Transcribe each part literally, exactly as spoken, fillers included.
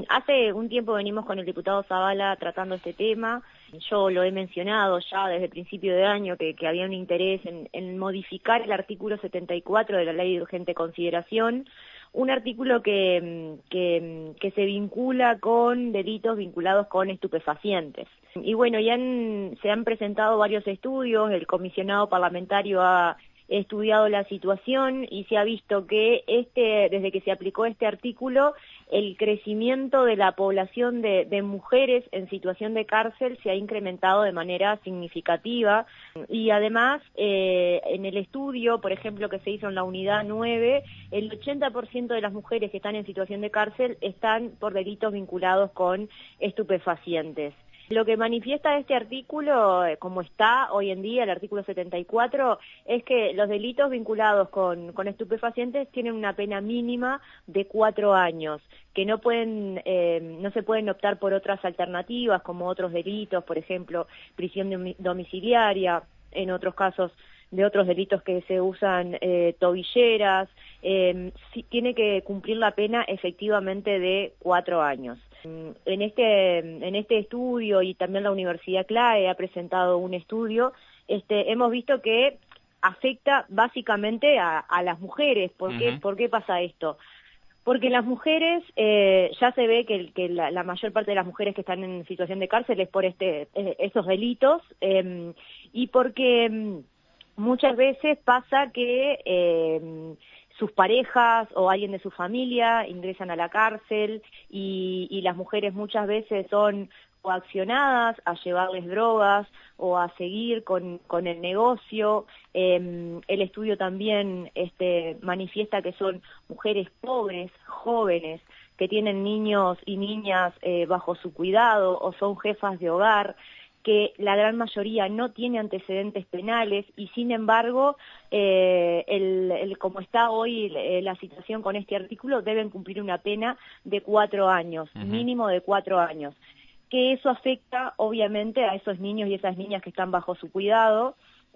Hace un tiempo venimos con el diputado Zavala tratando este tema. Yo lo he mencionado ya desde el principio de año que, que había un interés en, en modificar el artículo setenta y cuatro de la Ley de Urgente Consideración, un artículo que, que, que se vincula con delitos vinculados con estupefacientes. Y bueno, ya han, se han presentado varios estudios, el comisionado parlamentario ha estudiado la situación y se ha visto que este, desde que se aplicó este artículo, el crecimiento de la población de, de mujeres en situación de cárcel se ha incrementado de manera significativa y además eh, en el estudio, por ejemplo, que se hizo en la unidad nueve, el ochenta por ciento de las mujeres que están en situación de cárcel están por delitos vinculados con estupefacientes. Lo que manifiesta este artículo, como está hoy en día el artículo setenta y cuatro, es que los delitos vinculados con, con estupefacientes tienen una pena mínima de cuatro años, que no pueden, eh, no se pueden optar por otras alternativas como otros delitos, por ejemplo, prisión domiciliaria, en otros casos de otros delitos que se usan eh, tobilleras, eh, sí, tiene que cumplir la pena efectivamente de cuatro años. En este, en este estudio y también la Universidad CLAE ha presentado un estudio, este, hemos visto que afecta básicamente a, a las mujeres. ¿Por qué, Uh-huh. ¿Por qué pasa esto? Porque las mujeres, eh, ya se ve que, que la, la mayor parte de las mujeres que están en situación de cárcel es por este, eh, esos delitos, eh, y porque eh, muchas veces pasa que eh, sus parejas o alguien de su familia ingresan a la cárcel y, y las mujeres muchas veces son coaccionadas a llevarles drogas o a seguir con, con el negocio. Eh, el estudio también este, manifiesta que son mujeres pobres, jóvenes, que tienen niños y niñas eh, bajo su cuidado o son jefas de hogar, que la gran mayoría no tiene antecedentes penales y sin embargo, eh, el, el, como está hoy eh, la situación con este artículo, deben cumplir una pena de cuatro años, uh-huh. mínimo de cuatro años. Que eso afecta obviamente a esos niños y esas niñas que están bajo su cuidado.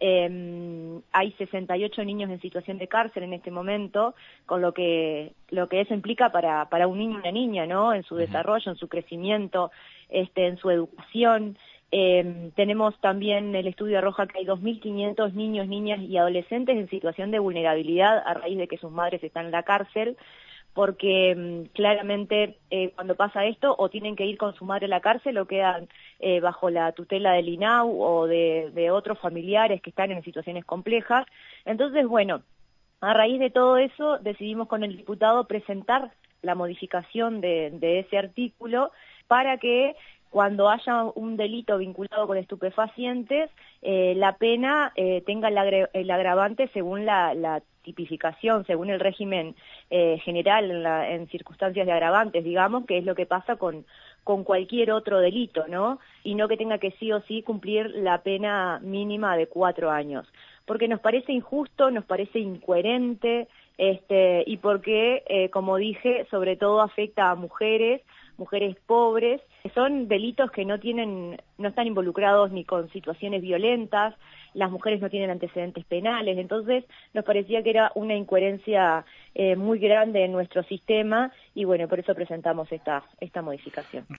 Eh, hay sesenta y ocho niños en situación de cárcel en este momento, con lo que lo que eso implica para, para un niño y una niña, ¿no? En su uh-huh. desarrollo, en su crecimiento, este, en su educación. Eh, tenemos también el estudio arroja que hay dos mil quinientos niños, niñas y adolescentes en situación de vulnerabilidad a raíz de que sus madres están en la cárcel, porque um, claramente eh, cuando pasa esto o tienen que ir con su madre a la cárcel o quedan eh, bajo la tutela del I N A U o de, de otros familiares que están en situaciones complejas. Entonces, bueno, a raíz de todo eso decidimos con el diputado presentar la modificación de, de ese artículo para que cuando haya un delito vinculado con estupefacientes, eh, la pena eh, tenga el, agra el agravante según la, la tipificación, según el régimen eh, general en, la, en circunstancias de agravantes, digamos, que es lo que pasa con, con cualquier otro delito, ¿no? Y no que tenga que sí o sí cumplir la pena mínima de cuatro años. Porque nos parece injusto, nos parece incoherente, este, y porque, eh, como dije, sobre todo afecta a mujeres, mujeres pobres. Son delitos que no tienen, no están involucrados ni con situaciones violentas, las mujeres no tienen antecedentes penales, entonces nos parecía que era una incoherencia eh, muy grande en nuestro sistema y bueno, por eso presentamos esta, esta modificación.